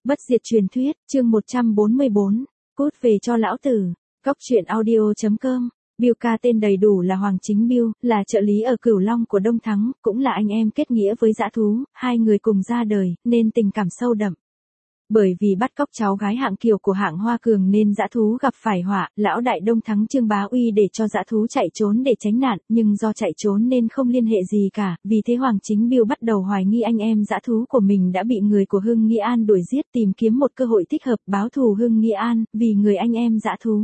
Bất diệt truyền thuyết, chương 144, cút về cho lão tử. Cóc truyện audio.com. Bill ca tên đầy đủ là Hoàng Chính Bill, là trợ lý ở Cửu Long của Đông Thắng, cũng là anh em kết nghĩa với dã thú, hai người cùng ra đời, nên tình cảm sâu đậm. Bởi vì bắt cóc cháu gái hạng kiều của hạng Hoa Cường nên dã thú gặp phải họa, lão đại Đông Thắng Trương Bá Uy để cho dã thú chạy trốn để tránh nạn, nhưng do chạy trốn nên không liên hệ gì cả, vì thế Hoàng Chính Bill bắt đầu hoài nghi anh em dã thú của mình đã bị người của Hưng Nghĩa An đuổi giết, tìm kiếm một cơ hội thích hợp báo thù Hưng Nghĩa An, vì người anh em dã thú.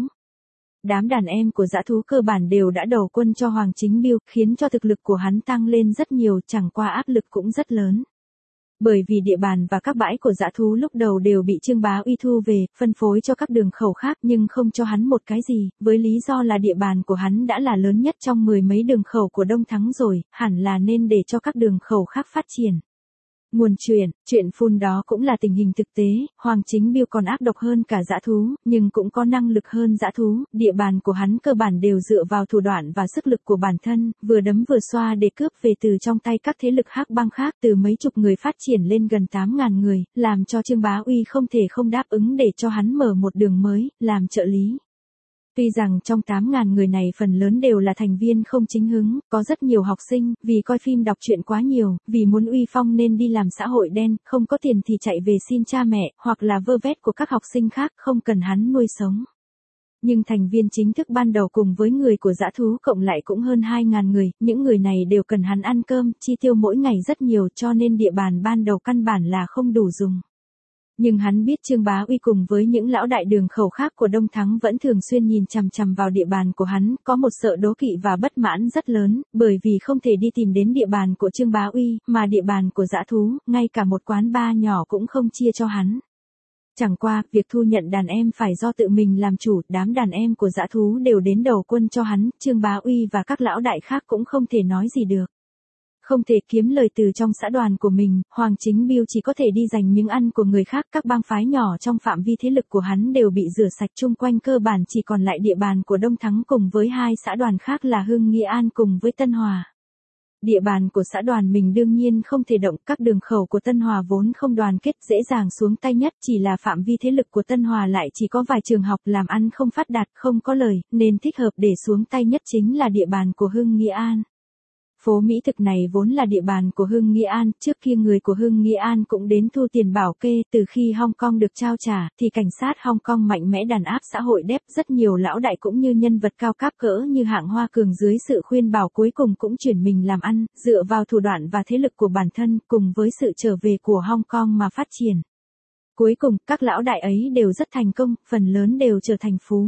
Đám đàn em của dã thú cơ bản đều đã đầu quân cho Hoàng Chính Bill, khiến cho thực lực của hắn tăng lên rất nhiều, chẳng qua áp lực cũng rất lớn. Bởi vì địa bàn và các bãi của dã thú lúc đầu đều bị Trương Bá Uy thu về, phân phối cho các đường khẩu khác nhưng không cho hắn một cái gì, với lý do là địa bàn của hắn đã là lớn nhất trong mười mấy đường khẩu của Đông Thắng rồi, hẳn là nên để cho các đường khẩu khác phát triển. Nguồn chuyện phun đó cũng là tình hình thực tế, Hoàng Chính Bill còn ác độc hơn cả dã thú, nhưng cũng có năng lực hơn dã thú, địa bàn của hắn cơ bản đều dựa vào thủ đoạn và sức lực của bản thân, vừa đấm vừa xoa để cướp về từ trong tay các thế lực hắc bang khác, từ mấy chục người phát triển lên gần 8.000 người, làm cho Trương Bá Uy không thể không đáp ứng để cho hắn mở một đường mới, làm trợ lý. Tuy rằng trong 8.000 người này phần lớn đều là thành viên không chính hứng, có rất nhiều học sinh, vì coi phim đọc truyện quá nhiều, vì muốn uy phong nên đi làm xã hội đen, không có tiền thì chạy về xin cha mẹ, hoặc là vơ vét của các học sinh khác, không cần hắn nuôi sống. Nhưng thành viên chính thức ban đầu cùng với người của dã thú cộng lại cũng hơn 2.000 người, những người này đều cần hắn ăn cơm, chi tiêu mỗi ngày rất nhiều cho nên địa bàn ban đầu căn bản là không đủ dùng. Nhưng hắn biết Trương Bá Uy cùng với những lão đại đường khẩu khác của Đông Thắng vẫn thường xuyên nhìn chằm chằm vào địa bàn của hắn, có một sợ đố kỵ và bất mãn rất lớn, bởi vì không thể đi tìm đến địa bàn của Trương Bá Uy, mà địa bàn của dã thú, ngay cả một quán bar nhỏ cũng không chia cho hắn. Chẳng qua, việc thu nhận đàn em phải do tự mình làm chủ, đám đàn em của dã thú đều đến đầu quân cho hắn, Trương Bá Uy và các lão đại khác cũng không thể nói gì được. Không thể kiếm lời từ trong xã đoàn của mình, Hoàng Chính Bill chỉ có thể đi giành miếng ăn của người khác, các bang phái nhỏ trong phạm vi thế lực của hắn đều bị rửa sạch, chung quanh cơ bản chỉ còn lại địa bàn của Đông Thắng cùng với hai xã đoàn khác là Hưng Nghĩa An cùng với Tân Hòa. Địa bàn của xã đoàn mình đương nhiên không thể động, các đường khẩu của Tân Hòa vốn không đoàn kết, dễ dàng xuống tay nhất, chỉ là phạm vi thế lực của Tân Hòa lại chỉ có vài trường học làm ăn không phát đạt, không có lời, nên thích hợp để xuống tay nhất chính là địa bàn của Hưng Nghĩa An. Phố Mỹ Thực này vốn là địa bàn của Hưng Nghĩa An, trước kia người của Hưng Nghĩa An cũng đến thu tiền bảo kê, từ khi Hong Kong được trao trả, thì cảnh sát Hong Kong mạnh mẽ đàn áp xã hội đếp, rất nhiều lão đại cũng như nhân vật cao cấp cỡ như hạng Hoa Cường dưới sự khuyên bảo cuối cùng cũng chuyển mình làm ăn, dựa vào thủ đoạn và thế lực của bản thân, cùng với sự trở về của Hong Kong mà phát triển. Cuối cùng, các lão đại ấy đều rất thành công, phần lớn đều trở thành phú.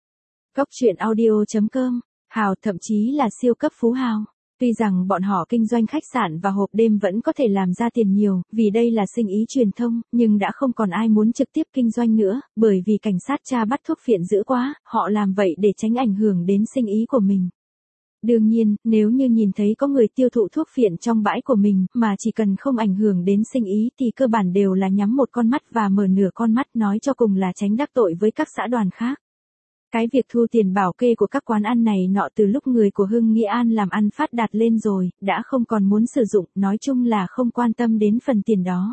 Cóc truyện audio.com, hào thậm chí là siêu cấp phú hào. Tuy rằng bọn họ kinh doanh khách sạn và hộp đêm vẫn có thể làm ra tiền nhiều, vì đây là sinh ý truyền thông, nhưng đã không còn ai muốn trực tiếp kinh doanh nữa, bởi vì cảnh sát tra bắt thuốc phiện dữ quá, họ làm vậy để tránh ảnh hưởng đến sinh ý của mình. Đương nhiên, nếu như nhìn thấy có người tiêu thụ thuốc phiện trong bãi của mình, mà chỉ cần không ảnh hưởng đến sinh ý thì cơ bản đều là nhắm một con mắt và mở nửa con mắt, nói cho cùng là tránh đắc tội với các xã đoàn khác. Cái việc thu tiền bảo kê của các quán ăn này nọ từ lúc người của Hưng Nghĩa An làm ăn phát đạt lên rồi, đã không còn muốn sử dụng, nói chung là không quan tâm đến phần tiền đó.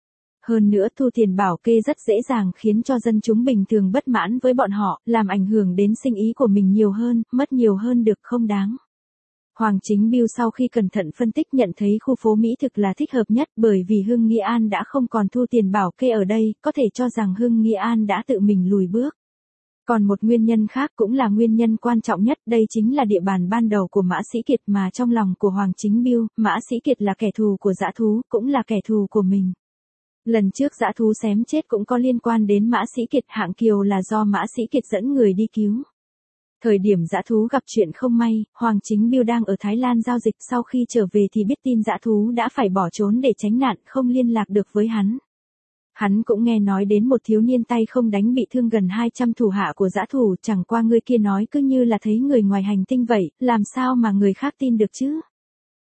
Hơn nữa thu tiền bảo kê rất dễ dàng khiến cho dân chúng bình thường bất mãn với bọn họ, làm ảnh hưởng đến sinh ý của mình nhiều hơn, mất nhiều hơn được không đáng. Hoàng Chính Bill sau khi cẩn thận phân tích nhận thấy khu phố Mỹ Thực là thích hợp nhất, bởi vì Hưng Nghĩa An đã không còn thu tiền bảo kê ở đây, có thể cho rằng Hưng Nghĩa An đã tự mình lùi bước. Còn một nguyên nhân khác cũng là nguyên nhân quan trọng nhất, đây chính là địa bàn ban đầu của Mã Sĩ Kiệt, mà trong lòng của Hoàng Chính Bill, Mã Sĩ Kiệt là kẻ thù của dã thú, cũng là kẻ thù của mình. Lần trước dã thú xém chết cũng có liên quan đến Mã Sĩ Kiệt, hạng kiều là do Mã Sĩ Kiệt dẫn người đi cứu. Thời điểm dã thú gặp chuyện không may, Hoàng Chính Bill đang ở Thái Lan giao dịch, sau khi trở về thì biết tin dã thú đã phải bỏ trốn để tránh nạn, không liên lạc được với hắn. Hắn cũng nghe nói đến một thiếu niên tay không đánh bị thương gần 200 thủ hạ của dã thú, chẳng qua người kia nói cứ như là thấy người ngoài hành tinh vậy, làm sao mà người khác tin được chứ?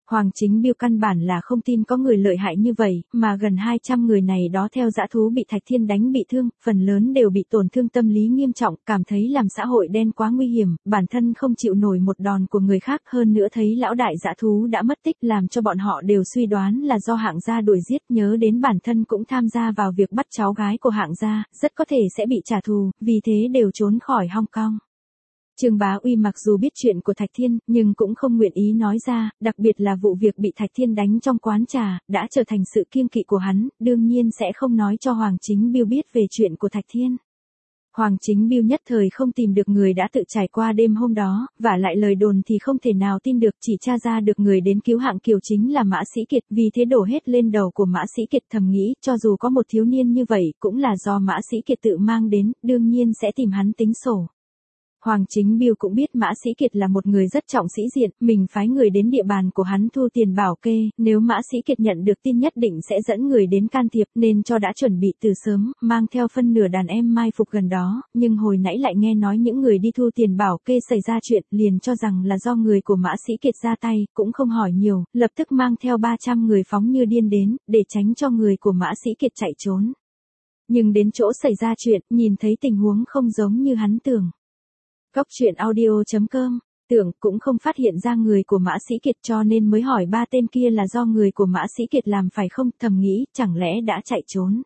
Hoàng Chính Biêu căn bản là không tin có người lợi hại như vậy, mà gần 200 người này đó theo dã thú bị Thạch Thiên đánh bị thương, phần lớn đều bị tổn thương tâm lý nghiêm trọng, cảm thấy làm xã hội đen quá nguy hiểm, bản thân không chịu nổi một đòn của người khác, hơn nữa thấy lão đại dã thú đã mất tích làm cho bọn họ đều suy đoán là do hạng gia đuổi giết, nhớ đến bản thân cũng tham gia vào việc bắt cháu gái của hạng gia, rất có thể sẽ bị trả thù, vì thế đều trốn khỏi Hong Kong. Trương Bá Uy mặc dù biết chuyện của Thạch Thiên, nhưng cũng không nguyện ý nói ra, đặc biệt là vụ việc bị Thạch Thiên đánh trong quán trà, đã trở thành sự kiêng kỵ của hắn, đương nhiên sẽ không nói cho Hoàng Chính Biêu biết về chuyện của Thạch Thiên. Hoàng Chính Biêu nhất thời không tìm được người đã tự trải qua đêm hôm đó, và lại lời đồn thì không thể nào tin được, chỉ tra ra được người đến cứu Hạng Kiều chính là Mã Sĩ Kiệt, vì thế đổ hết lên đầu của Mã Sĩ Kiệt, thầm nghĩ, cho dù có một thiếu niên như vậy, cũng là do Mã Sĩ Kiệt tự mang đến, đương nhiên sẽ tìm hắn tính sổ. Hoàng Chính Biêu cũng biết Mã Sĩ Kiệt là một người rất trọng sĩ diện, mình phái người đến địa bàn của hắn thu tiền bảo kê, nếu Mã Sĩ Kiệt nhận được tin nhất định sẽ dẫn người đến can thiệp, nên cho đã chuẩn bị từ sớm, mang theo phân nửa đàn em mai phục gần đó, nhưng hồi nãy lại nghe nói những người đi thu tiền bảo kê xảy ra chuyện, liền cho rằng là do người của Mã Sĩ Kiệt ra tay, cũng không hỏi nhiều, lập tức mang theo 300 người phóng như điên đến, để tránh cho người của Mã Sĩ Kiệt chạy trốn. Nhưng đến chỗ xảy ra chuyện, nhìn thấy tình huống không giống như hắn tưởng. Góc truyện audio.com, tưởng cũng không phát hiện ra người của Mã Sĩ Kiệt cho nên mới hỏi ba tên kia là do người của Mã Sĩ Kiệt làm phải không, thầm nghĩ, chẳng lẽ đã chạy trốn.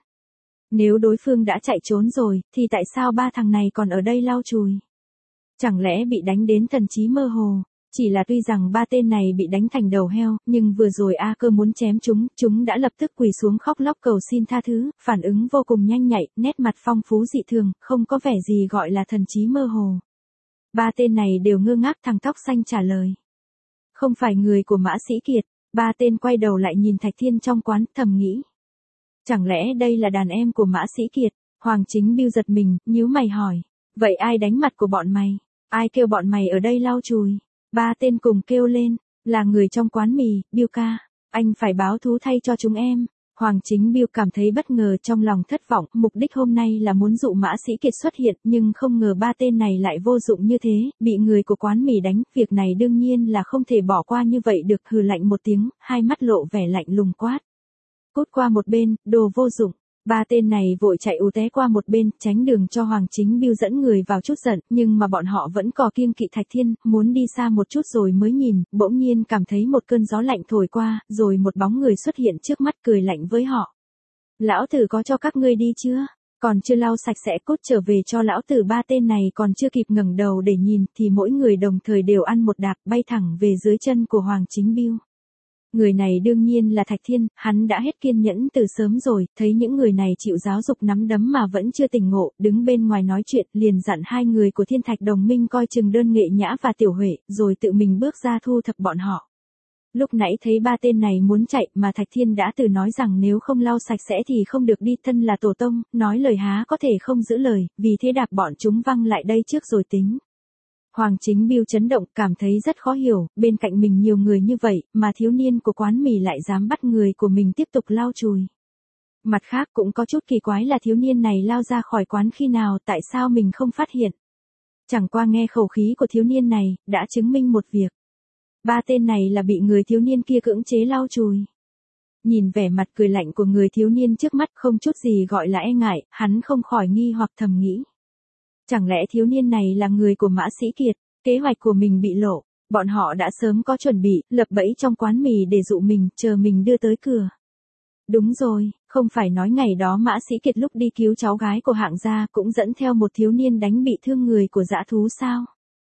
Nếu đối phương đã chạy trốn rồi, thì tại sao ba thằng này còn ở đây lau chùi? Chẳng lẽ bị đánh đến thần trí mơ hồ? Chỉ là tuy rằng ba tên này bị đánh thành đầu heo, nhưng vừa rồi A Cơ muốn chém chúng đã lập tức quỳ xuống khóc lóc cầu xin tha thứ, phản ứng vô cùng nhanh nhạy, nét mặt phong phú dị thường, không có vẻ gì gọi là thần trí mơ hồ. Ba tên này đều ngơ ngác, thằng tóc xanh trả lời. Không phải người của Mã Sĩ Kiệt, ba tên quay đầu lại nhìn Thạch Thiên trong quán, thầm nghĩ. Chẳng lẽ đây là đàn em của Mã Sĩ Kiệt? Hoàng Chính Biêu giật mình, nhíu mày hỏi. Vậy ai đánh mặt của bọn mày? Ai kêu bọn mày ở đây lau chùi? Ba tên cùng kêu lên, là người trong quán mì, Biêu ca. Anh phải báo thú thay cho chúng em. Hoàng Chính Biêu cảm thấy bất ngờ, trong lòng thất vọng, mục đích hôm nay là muốn dụ Mã Sĩ Kiệt xuất hiện, nhưng không ngờ ba tên này lại vô dụng như thế, bị người của quán mì đánh, việc này đương nhiên là không thể bỏ qua như vậy được, hừ lạnh một tiếng, hai mắt lộ vẻ lạnh lùng quát. Cút qua một bên, đồ vô dụng. Ba tên này vội chạy ù té qua một bên, tránh đường cho Hoàng Chính Biêu dẫn người vào chút giận, nhưng mà bọn họ vẫn có kiêng kỵ Thạch Thiên, muốn đi xa một chút rồi mới nhìn, bỗng nhiên cảm thấy một cơn gió lạnh thổi qua, rồi một bóng người xuất hiện trước mắt cười lạnh với họ. Lão tử có cho các ngươi đi chưa? Còn chưa lau sạch sẽ cút trở về cho lão tử. Ba tên này còn chưa kịp ngẩng đầu để nhìn, thì mỗi người đồng thời đều ăn một đạp bay thẳng về dưới chân của Hoàng Chính Biêu. Người này đương nhiên là Thạch Thiên, hắn đã hết kiên nhẫn từ sớm rồi, thấy những người này chịu giáo dục nắm đấm mà vẫn chưa tỉnh ngộ, đứng bên ngoài nói chuyện, liền dặn hai người của Thiên Thạch Đồng Minh coi chừng Đơn Nghệ Nhã và Tiểu Huệ, rồi tự mình bước ra thu thập bọn họ. Lúc nãy thấy ba tên này muốn chạy mà Thạch Thiên đã từ nói rằng nếu không lau sạch sẽ thì không được đi, thân là tổ tông, nói lời há có thể không giữ lời, vì thế đạp bọn chúng văng lại đây trước rồi tính. Hoàng Chính Biêu chấn động, cảm thấy rất khó hiểu, bên cạnh mình nhiều người như vậy, mà thiếu niên của quán mì lại dám bắt người của mình tiếp tục lau chùi. Mặt khác cũng có chút kỳ quái là thiếu niên này lao ra khỏi quán khi nào, tại sao mình không phát hiện. Chẳng qua nghe khẩu khí của thiếu niên này, đã chứng minh một việc. Ba tên này là bị người thiếu niên kia cưỡng chế lau chùi. Nhìn vẻ mặt cười lạnh của người thiếu niên trước mắt không chút gì gọi là e ngại, hắn không khỏi nghi hoặc thầm nghĩ. Chẳng lẽ thiếu niên này là người của Mã Sĩ Kiệt, kế hoạch của mình bị lộ, bọn họ đã sớm có chuẩn bị, lập bẫy trong quán mì để dụ mình, chờ mình đưa tới cửa. Đúng rồi, không phải nói ngày đó Mã Sĩ Kiệt lúc đi cứu cháu gái của hạng gia cũng dẫn theo một thiếu niên đánh bị thương người của dã thú sao?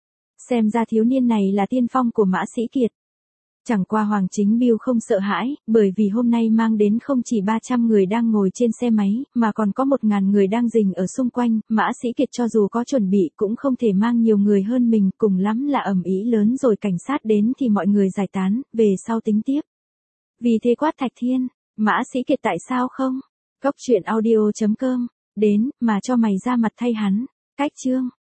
Xem ra thiếu niên này là tiên phong của Mã Sĩ Kiệt. Chẳng qua Hoàng Chính Biêu không sợ hãi, bởi vì hôm nay mang đến không chỉ 300 người đang ngồi trên xe máy, mà còn có 1000 người đang rình ở xung quanh, Mã Sĩ Kiệt cho dù có chuẩn bị cũng không thể mang nhiều người hơn mình, cùng lắm là ầm ĩ lớn rồi cảnh sát đến thì mọi người giải tán, về sau tính tiếp. Vì thế quát Thạch Thiên, Mã Sĩ Kiệt tại sao không? Góc truyện audio.com, đến, mà cho mày ra mặt thay hắn. Cách chương.